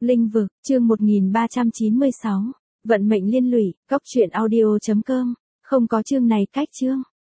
Linh vực, chương 1396. Vận mệnh liên lụy, cóc truyện audio.com. Không có chương này cách chương.